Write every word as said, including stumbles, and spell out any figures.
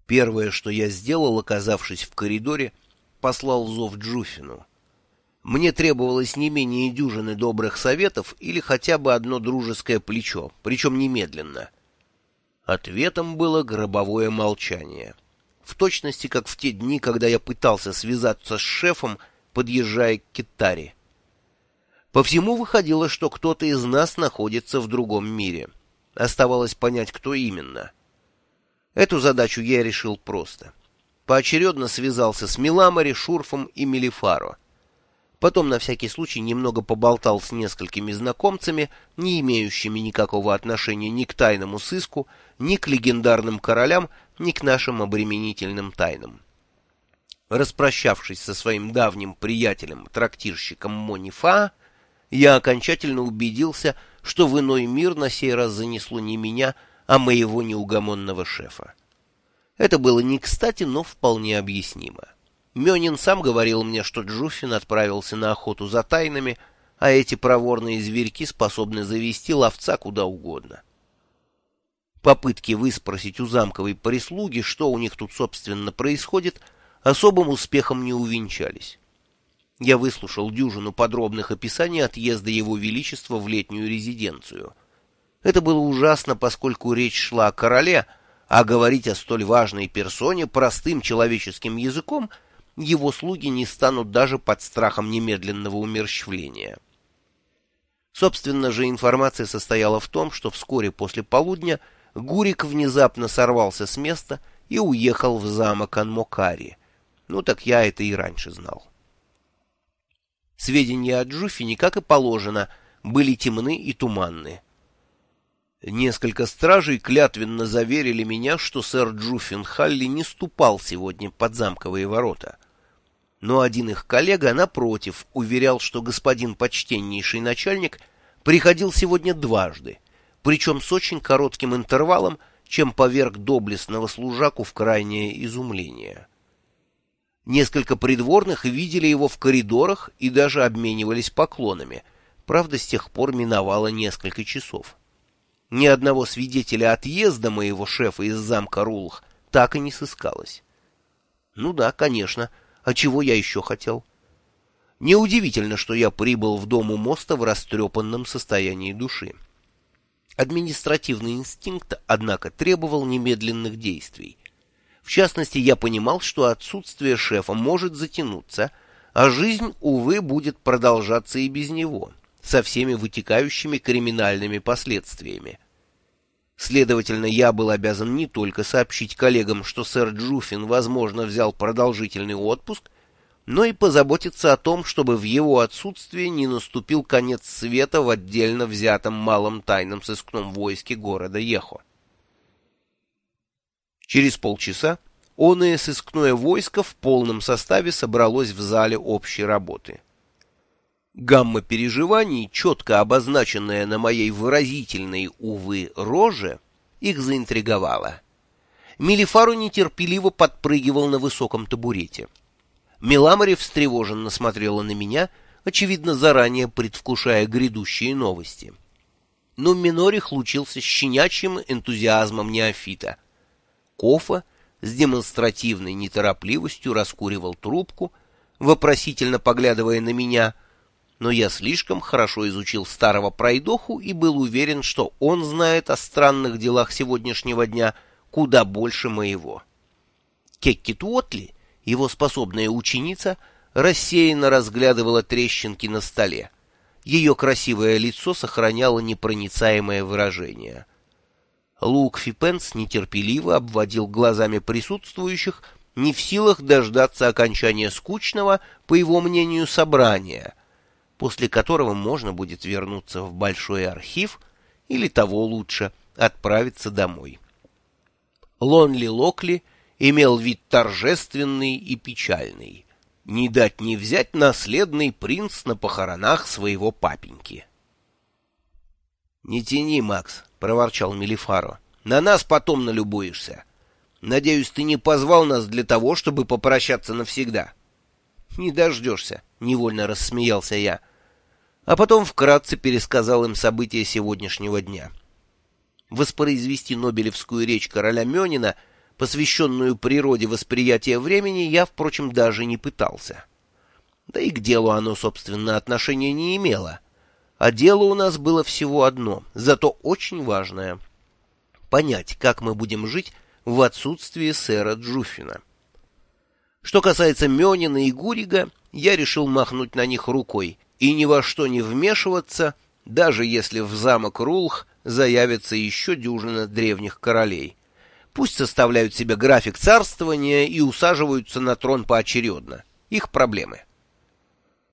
Первое, что я сделал, оказавшись в коридоре, послал зов Джуфину. Мне требовалось не менее дюжины добрых советов или хотя бы одно дружеское плечо, причем немедленно. Ответом было гробовое молчание. В точности, как в те дни, когда я пытался связаться с шефом, подъезжая к Китаре. По всему выходило, что кто-то из нас находится в другом мире. Оставалось понять, кто именно. Эту задачу я решил просто. Поочередно связался с Миламари, Шурфом и Мелифаро. Потом на всякий случай немного поболтал с несколькими знакомцами, не имеющими никакого отношения ни к тайному сыску, ни к легендарным королям, ни к нашим обременительным тайнам. Распрощавшись со своим давним приятелем, трактирщиком Монифа, я окончательно убедился, что в иной мир на сей раз занесло не меня, а моего неугомонного шефа. Это было не кстати, но вполне объяснимо. Мёнин сам говорил мне, что Джуфин отправился на охоту за тайнами, а эти проворные зверьки способны завести ловца куда угодно. Попытки выспросить у замковой прислуги, что у них тут, собственно, происходит, особым успехом не увенчались. Я выслушал дюжину подробных описаний отъезда Его Величества в летнюю резиденцию. Это было ужасно, поскольку речь шла о короле, а говорить о столь важной персоне простым человеческим языком его слуги не станут даже под страхом немедленного умерщвления. Собственно же, информация состояла в том, что вскоре после полудня Гурик внезапно сорвался с места и уехал в замок Анмокари. Ну так я это и раньше знал. Сведения о Джуфине, как и положено, были темны и туманны. Несколько стражей клятвенно заверили меня, что сэр Джуфин Халли не ступал сегодня под замковые ворота. Но один их коллега, напротив, уверял, что господин почтеннейший начальник приходил сегодня дважды, причем с очень коротким интервалом, чем поверг доблестного служаку в крайнее изумление. Несколько придворных видели его в коридорах и даже обменивались поклонами, правда, с тех пор миновало несколько часов. Ни одного свидетеля отъезда моего шефа из замка Рулх так и не сыскалось. Ну да, конечно, а чего я еще хотел? Неудивительно, что я прибыл в дом у моста в растрепанном состоянии души. Административный инстинкт, однако, требовал немедленных действий. В частности, я понимал, что отсутствие шефа может затянуться, а жизнь, увы, будет продолжаться и без него, со всеми вытекающими криминальными последствиями. Следовательно, я был обязан не только сообщить коллегам, что сэр Джуфин, возможно, взял продолжительный отпуск, но и позаботиться о том, чтобы в его отсутствии не наступил конец света в отдельно взятом малом тайном сыскном войске города Ехо. Через полчаса оное сыскное войско в полном составе собралось в зале общей работы. Гамма переживаний, четко обозначенная на моей выразительной, увы, роже, их заинтриговала. Мелифару нетерпеливо подпрыгивал на высоком табурете. Миламари встревоженно смотрела на меня, очевидно, заранее предвкушая грядущие новости. Но Минорих лучился щенячьим энтузиазмом неофита. Кофа с демонстративной неторопливостью раскуривал трубку, вопросительно поглядывая на меня, но я слишком хорошо изучил старого пройдоху и был уверен, что он знает о странных делах сегодняшнего дня куда больше моего. Кекки Туотли, его способная ученица, рассеянно разглядывала трещинки на столе. Ее красивое лицо сохраняло непроницаемое выражение. Лук Фипенс нетерпеливо обводил глазами присутствующих, не в силах дождаться окончания скучного, по его мнению, собрания, после которого можно будет вернуться в большой архив или, того лучше, отправиться домой. Лонли Локли имел вид торжественный и печальный. Не дать не взять наследный принц на похоронах своего папеньки. — Не тяни, Макс, — проворчал Мелифаро. — На нас потом налюбуешься. Надеюсь, ты не позвал нас для того, чтобы попрощаться навсегда. — Не дождешься, — невольно рассмеялся я. А потом вкратце пересказал им события сегодняшнего дня. Воспроизвести нобелевскую речь короля Мёнина Посвященную природе восприятия времени, я, впрочем, даже не пытался. Да и к делу оно, собственно, отношения не имело. А дело у нас было всего одно, зато очень важное — понять, как мы будем жить в отсутствии сэра Джуффина. Что касается Мёнина и Гурига, я решил махнуть на них рукой и ни во что не вмешиваться, даже если в замок Рулх заявится еще дюжина древних королей. Пусть составляют себе график царствования и усаживаются на трон поочередно. Их проблемы.